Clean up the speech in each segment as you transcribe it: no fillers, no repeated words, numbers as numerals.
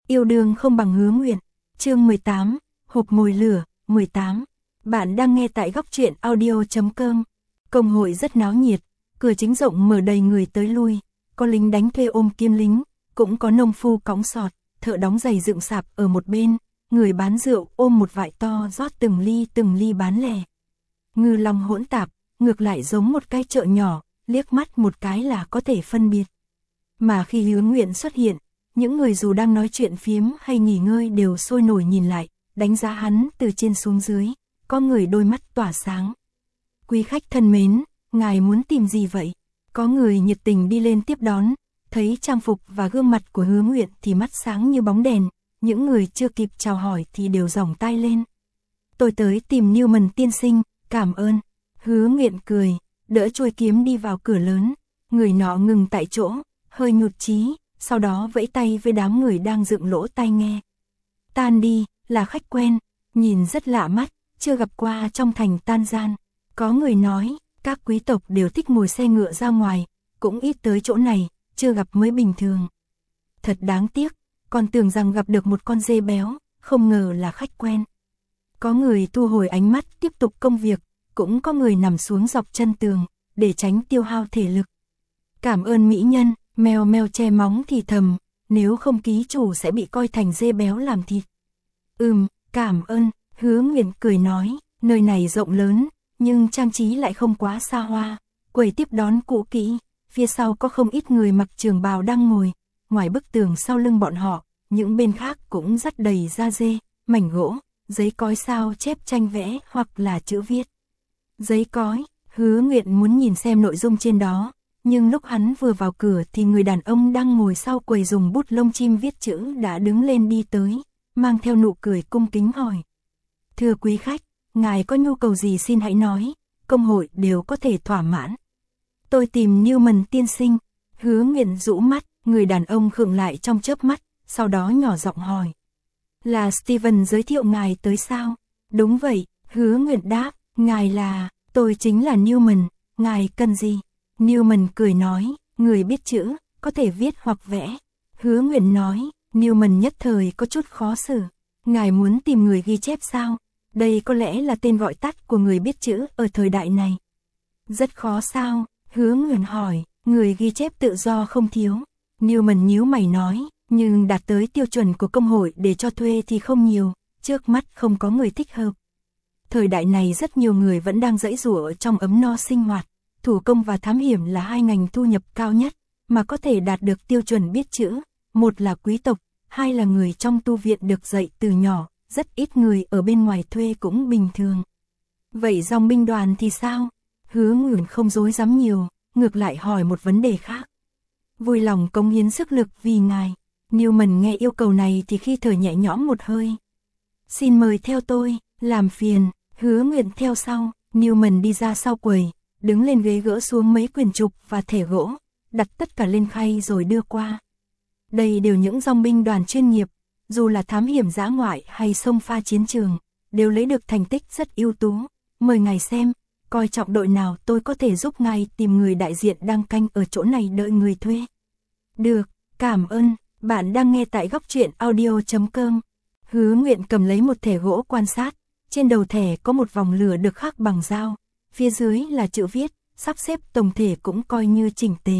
Yêu đương không bằng hứa nguyện. Chương 18, hộp mồi lửa, 18. Bạn đang nghe tại góc truyện audio.com. Công hội rất náo nhiệt, cửa chính rộng mở đầy người tới lui, có lính đánh thuê ôm kiếm lính, cũng có nông phu cõng sọt, thợ đóng giày dựng sạp ở một bên, người bán rượu ôm một vại to rót từng ly bán lẻ. Ngư long hỗn tạp, ngược lại giống một cái chợ nhỏ, liếc mắt một cái là có thể phân biệt. Mà khi Hứa Nguyện xuất hiện, những người dù đang nói chuyện phiếm hay nghỉ ngơi đều sôi nổi nhìn lại, đánh giá hắn từ trên xuống dưới, có người đôi mắt tỏa sáng. Quý khách thân mến, ngài muốn tìm gì vậy? Có người nhiệt tình đi lên tiếp đón, thấy trang phục và gương mặt của Hứa Nguyện thì mắt sáng như bóng đèn, những người chưa kịp chào hỏi thì đều giỏng tai lên. Tôi tới tìm Newman tiên sinh, cảm ơn. Hứa Nguyện cười, đỡ chuôi kiếm đi vào cửa lớn, người nọ ngừng tại chỗ, hơi nhụt chí, sau đó vẫy tay với đám người đang dựng lỗ tai nghe. Tan đi, là khách quen, nhìn rất lạ mắt, chưa gặp qua trong thành Tan Gian. Có người nói, các quý tộc đều thích ngồi xe ngựa ra ngoài, cũng ít tới chỗ này, chưa gặp mới bình thường. Thật đáng tiếc, còn tưởng rằng gặp được một con dê béo, không ngờ là khách quen. Có người thu hồi ánh mắt tiếp tục công việc, cũng có người nằm xuống dọc chân tường, để tránh tiêu hao thể lực. Cảm ơn mỹ nhân, mèo mèo che móng thì thầm, nếu không ký chủ sẽ bị coi thành dê béo làm thịt. Cảm ơn, Hứa Nguyện cười nói, nơi này rộng lớn, nhưng trang trí lại không quá xa hoa, quầy tiếp đón cũ kỹ, phía sau có không ít người mặc trường bào đang ngồi, ngoài bức tường sau lưng bọn họ, những bên khác cũng dắt đầy da dê, mảnh gỗ, giấy cói sao chép tranh vẽ hoặc là chữ viết. Giấy cói, Hứa Nguyện muốn nhìn xem nội dung trên đó, nhưng lúc hắn vừa vào cửa thì người đàn ông đang ngồi sau quầy dùng bút lông chim viết chữ đã đứng lên đi tới, mang theo nụ cười cung kính hỏi. Thưa quý khách, ngài có nhu cầu gì xin hãy nói, công hội đều có thể thỏa mãn. Tôi tìm Newman tiên sinh. Hứa Nguyện rũ mắt, người đàn ông khựng lại trong chớp mắt, sau đó nhỏ giọng hỏi. Là Steven giới thiệu ngài tới sao? Đúng vậy, Hứa Nguyện đáp, ngài là, tôi chính là Newman, ngài cần gì? Newman cười nói, người biết chữ, có thể viết hoặc vẽ. Hứa Nguyện nói, Newman nhất thời có chút khó xử. Ngài muốn tìm người ghi chép sao? Đây có lẽ là tên gọi tắt của người biết chữ ở thời đại này. Rất khó sao? Hứa Nguyện hỏi, người ghi chép tự do không thiếu. Newman nhíu mày nói, nhưng đạt tới tiêu chuẩn của công hội để cho thuê thì không nhiều, trước mắt không có người thích hợp. Thời đại này rất nhiều người vẫn đang giãy giụa trong ấm no sinh hoạt. Thủ công và thám hiểm là hai ngành thu nhập cao nhất, mà có thể đạt được tiêu chuẩn biết chữ, một là quý tộc, hai là người trong tu viện được dạy từ nhỏ, rất ít người ở bên ngoài thuê cũng bình thường. Vậy dòng binh đoàn thì sao? Hứa Nguyện không dối dám nhiều, ngược lại hỏi một vấn đề khác. Vui lòng cống hiến sức lực vì ngài. Newman nghe yêu cầu này thì khi thở nhẹ nhõm một hơi. Xin mời theo tôi, làm phiền. Hứa Nguyện theo sau, Newman đi ra sau quầy, đứng lên ghế gỡ xuống mấy quyển trục và thẻ gỗ, đặt tất cả lên khay rồi đưa qua. Đây đều những dòng binh đoàn chuyên nghiệp, dù là thám hiểm dã ngoại hay xông pha chiến trường, đều lấy được thành tích rất ưu tú. Mời ngài xem, coi trọng đội nào tôi có thể giúp ngài tìm người đại diện đang canh ở chỗ này đợi người thuê. Được, cảm ơn, bạn đang nghe tại góc truyện audio.com. Hứa Nguyện cầm lấy một thẻ gỗ quan sát, trên đầu thẻ có một vòng lửa được khắc bằng dao. Phía dưới là chữ viết, sắp xếp tổng thể cũng coi như chỉnh tề.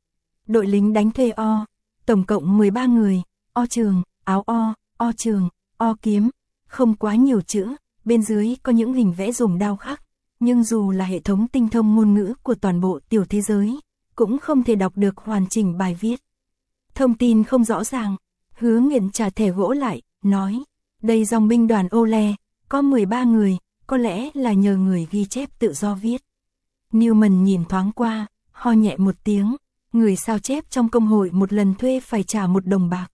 Đội lính đánh thuê O, tổng cộng 13 người, O trường, áo O trường, O kiếm, không quá nhiều chữ, bên dưới có những hình vẽ dùng đao khắc, nhưng dù là hệ thống tinh thông ngôn ngữ của toàn bộ tiểu thế giới, cũng không thể đọc được hoàn chỉnh bài viết. Thông tin không rõ ràng, Hứa Nguyện trả thẻ gỗ lại, nói, đây dòng binh đoàn Ole, có 13 người. Có lẽ là nhờ người ghi chép tự do viết. Newman nhìn thoáng qua, ho nhẹ một tiếng, người sao chép trong công hội một lần thuê phải trả 1 đồng bạc.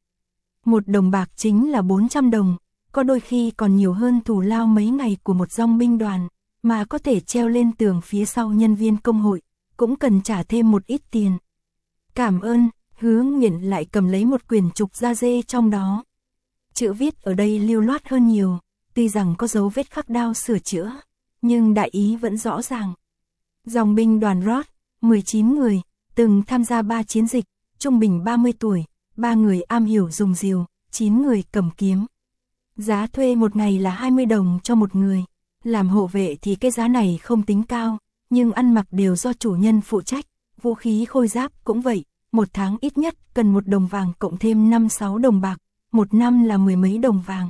1 đồng bạc chính là 400 đồng, có đôi khi còn nhiều hơn thù lao mấy ngày của một dòng binh đoàn, mà có thể treo lên tường phía sau nhân viên công hội, cũng cần trả thêm một ít tiền. Cảm ơn, Hứa Nguyện lại cầm lấy một quyển trục da dê trong đó. Chữ viết ở đây lưu loát hơn nhiều. Tuy rằng có dấu vết khắc đao sửa chữa, nhưng đại ý vẫn rõ ràng. Dòng binh đoàn Roth, 19 người, từng tham gia 3 chiến dịch, trung bình 30 tuổi, 3 người am hiểu dùng rìu, 9 người cầm kiếm. Giá thuê một ngày là 20 đồng cho một người. Làm hộ vệ thì cái giá này không tính cao, nhưng ăn mặc đều do chủ nhân phụ trách, vũ khí khôi giáp cũng vậy, một tháng ít nhất cần 1 đồng vàng cộng thêm 5-6 đồng bạc, một năm là 10 mấy đồng vàng.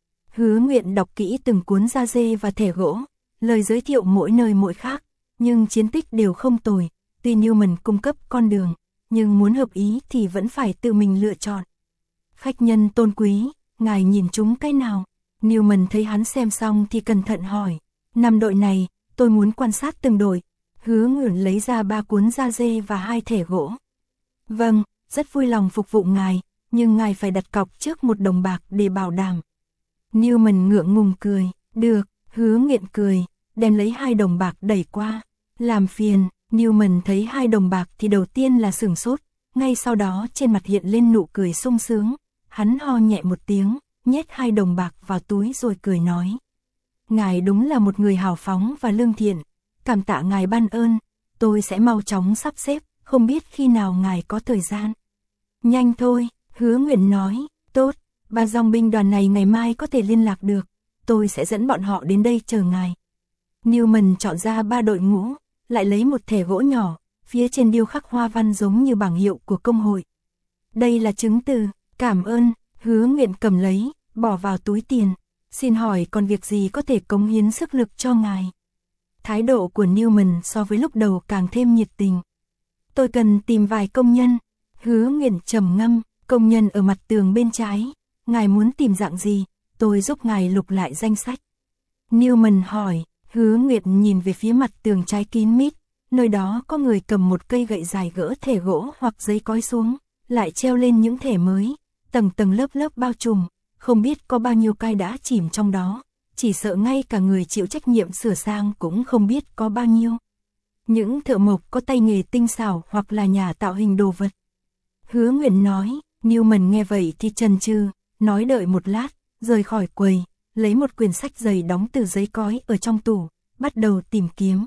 Hứa Nguyện đọc kỹ từng cuốn da dê và thẻ gỗ, lời giới thiệu mỗi nơi mỗi khác, nhưng chiến tích đều không tồi, tuy Newman cung cấp con đường, nhưng muốn hợp ý thì vẫn phải tự mình lựa chọn. Khách nhân tôn quý, ngài nhìn chúng cái nào? Newman thấy hắn xem xong thì cẩn thận hỏi. 5 đội này, tôi muốn quan sát từng đội. Hứa Nguyện lấy ra 3 cuốn da dê và 2 thẻ gỗ. Vâng, rất vui lòng phục vụ ngài, nhưng ngài phải đặt cọc trước 1 đồng bạc để bảo đảm. Newman ngượng ngùng cười. Được, Hứa Nguyện cười, đem lấy 2 đồng bạc đẩy qua. Làm phiền. Newman thấy 2 đồng bạc thì đầu tiên là sửng sốt, ngay sau đó trên mặt hiện lên nụ cười sung sướng. Hắn ho nhẹ một tiếng, nhét 2 đồng bạc vào túi rồi cười nói. Ngài đúng là một người hào phóng và lương thiện, cảm tạ ngài ban ơn, tôi sẽ mau chóng sắp xếp, không biết khi nào ngài có thời gian. Nhanh thôi, Hứa Nguyện nói, tốt, 3 dòng binh đoàn này ngày mai có thể liên lạc được, tôi sẽ dẫn bọn họ đến đây chờ ngài. Newman chọn ra 3 đội ngũ, lại lấy một thẻ gỗ nhỏ, phía trên điêu khắc hoa văn giống như bảng hiệu của công hội. Đây là chứng từ, cảm ơn. Hứa Nguyện cầm lấy, bỏ vào túi tiền. Xin hỏi còn việc gì có thể cống hiến sức lực cho ngài? Thái độ của Newman so với lúc đầu càng thêm nhiệt tình. Tôi cần tìm vài công nhân. Hứa Nguyện trầm ngâm, công nhân ở mặt tường bên trái. Ngài muốn tìm dạng gì? Tôi giúp ngài lục lại danh sách. Newman hỏi. Hứa Nguyện nhìn về phía mặt tường trái kín mít. Nơi đó có người cầm một cây gậy dài gỡ thẻ gỗ hoặc giấy cói xuống, lại treo lên những thẻ mới. Tầng tầng lớp lớp bao trùm, không biết có bao nhiêu cai đã chìm trong đó, chỉ sợ ngay cả người chịu trách nhiệm sửa sang cũng không biết có bao nhiêu. Những thợ mộc có tay nghề tinh xảo hoặc là nhà tạo hình đồ vật. Hứa Nguyện nói. Newman nghe vậy thì chần chừ, nói đợi một lát, rời khỏi quầy, lấy một quyển sách dày đóng từ giấy cói ở trong tủ, bắt đầu tìm kiếm.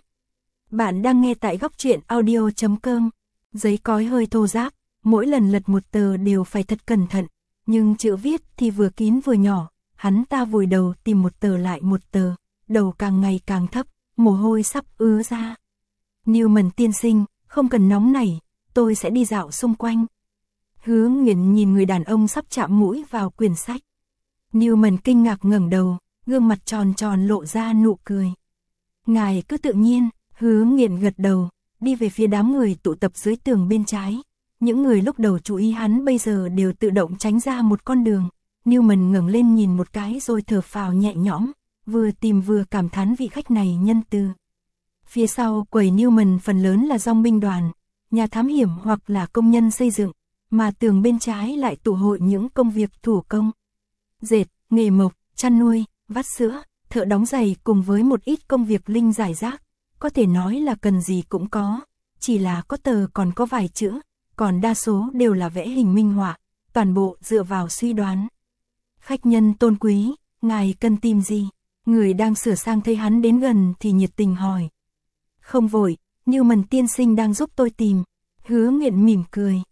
Bạn đang nghe tại góc truyện audio.com. Giấy cói hơi thô ráp, mỗi lần lật một tờ đều phải thật cẩn thận, nhưng chữ viết thì vừa kín vừa nhỏ, hắn ta vùi đầu tìm một tờ lại một tờ, đầu càng ngày càng thấp, mồ hôi sắp ứa ra. Newman tiên sinh, không cần nóng nảy, tôi sẽ đi dạo xung quanh. Hứa Nguyện nhìn người đàn ông sắp chạm mũi vào quyển sách. Newman kinh ngạc ngẩng đầu, gương mặt tròn tròn lộ ra nụ cười. Ngài cứ tự nhiên. Hứa Nguyện gật đầu, đi về phía đám người tụ tập dưới tường bên trái. Những người lúc đầu chú ý hắn bây giờ đều tự động tránh ra một con đường. Newman ngẩng lên nhìn một cái rồi thở phào nhẹ nhõm, vừa tìm vừa cảm thán vị khách này nhân từ. Phía sau quầy Newman phần lớn là dòng binh đoàn, nhà thám hiểm hoặc là công nhân xây dựng, mà tường bên trái lại tụ hội những công việc thủ công. Dệt, nghề mộc, chăn nuôi, vắt sữa, thợ đóng giày cùng với một ít công việc linh giải rác. Có thể nói là cần gì cũng có, chỉ là có tờ còn có vài chữ, còn đa số đều là vẽ hình minh họa, toàn bộ dựa vào suy đoán. Khách nhân tôn quý, ngài cần tìm gì? Người đang sửa sang thấy hắn đến gần thì nhiệt tình hỏi. Không vội, Newman tiên sinh đang giúp tôi tìm. Hứa Nguyện mỉm cười.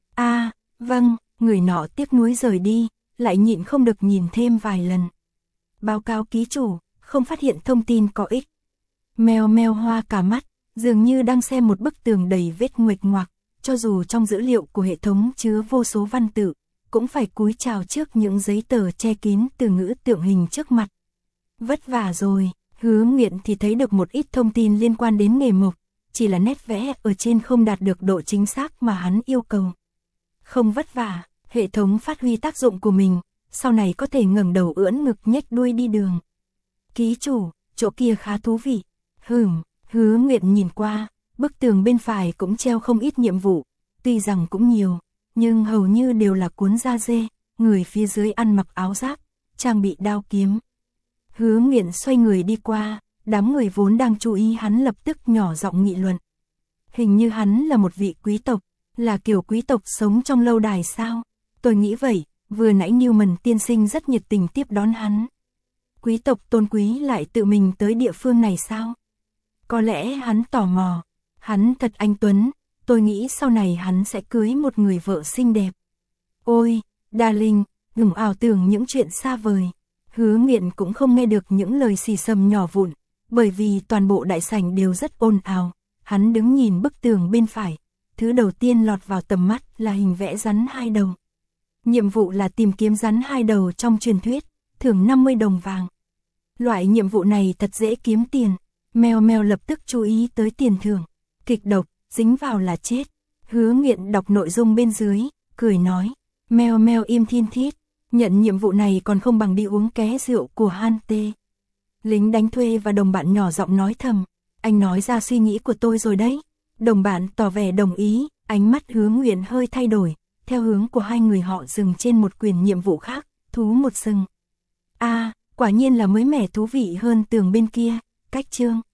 Vâng, người nọ tiếc nuối rời đi, lại nhịn không được nhìn thêm vài lần. Báo cáo ký chủ, không phát hiện thông tin có ích. Mèo mèo hoa cả mắt, dường như đang xem một bức tường đầy vết nguệch ngoạc, cho dù trong dữ liệu của hệ thống chứa vô số văn tự, cũng phải cúi chào trước những giấy tờ che kín từ ngữ tượng hình trước mặt. Vất vả rồi, Hứa Nguyện thì thấy được một ít thông tin liên quan đến nghề mộc, chỉ là nét vẽ ở trên không đạt được độ chính xác mà hắn yêu cầu. Không vất vả, hệ thống phát huy tác dụng của mình, sau này có thể ngẩng đầu ưỡn ngực nhếch đuôi đi đường. Ký chủ, chỗ kia khá thú vị. Hứa Nguyện nhìn qua, bức tường bên phải cũng treo không ít nhiệm vụ, tuy rằng cũng nhiều, nhưng hầu như đều là cuốn da dê, người phía dưới ăn mặc áo giáp, trang bị đao kiếm. Hứa Nguyện xoay người đi qua, đám người vốn đang chú ý hắn lập tức nhỏ giọng nghị luận. Hình như hắn là một vị quý tộc, là kiểu quý tộc sống trong lâu đài sao? Tôi nghĩ vậy, vừa nãy Newman tiên sinh rất nhiệt tình tiếp đón hắn. Quý tộc tôn quý lại tự mình tới địa phương này sao? Có lẽ hắn tò mò, hắn thật anh tuấn, tôi nghĩ sau này hắn sẽ cưới một người vợ xinh đẹp. Ôi, darling, ảo tưởng những chuyện xa vời. Hứa Nghiện cũng không nghe được những lời xì xầm nhỏ vụn, bởi vì toàn bộ đại sảnh đều rất ồn ào. Hắn đứng nhìn bức tường bên phải, thứ đầu tiên lọt vào tầm mắt là hình vẽ rắn 2 đầu. Nhiệm vụ là tìm kiếm rắn 2 đầu trong truyền thuyết, thưởng 50 đồng vàng. Loại nhiệm vụ này thật dễ kiếm tiền. Mèo mèo lập tức chú ý tới tiền thưởng. Kịch độc, dính vào là chết. Hứa Nghiện đọc nội dung bên dưới, cười nói. Mèo mèo im thiên thít. Nhận nhiệm vụ này còn không bằng đi uống ké rượu của Han Tê. Lính đánh thuê và đồng bạn nhỏ giọng nói thầm. Anh nói ra suy nghĩ của tôi rồi đấy. Đồng bạn tỏ vẻ đồng ý, ánh mắt Hứa Nghiện hơi thay đổi. Theo hướng của hai người họ dừng trên một quyển nhiệm vụ khác, thú một sừng. À, quả nhiên là mới mẻ thú vị hơn tường bên kia. Cách chương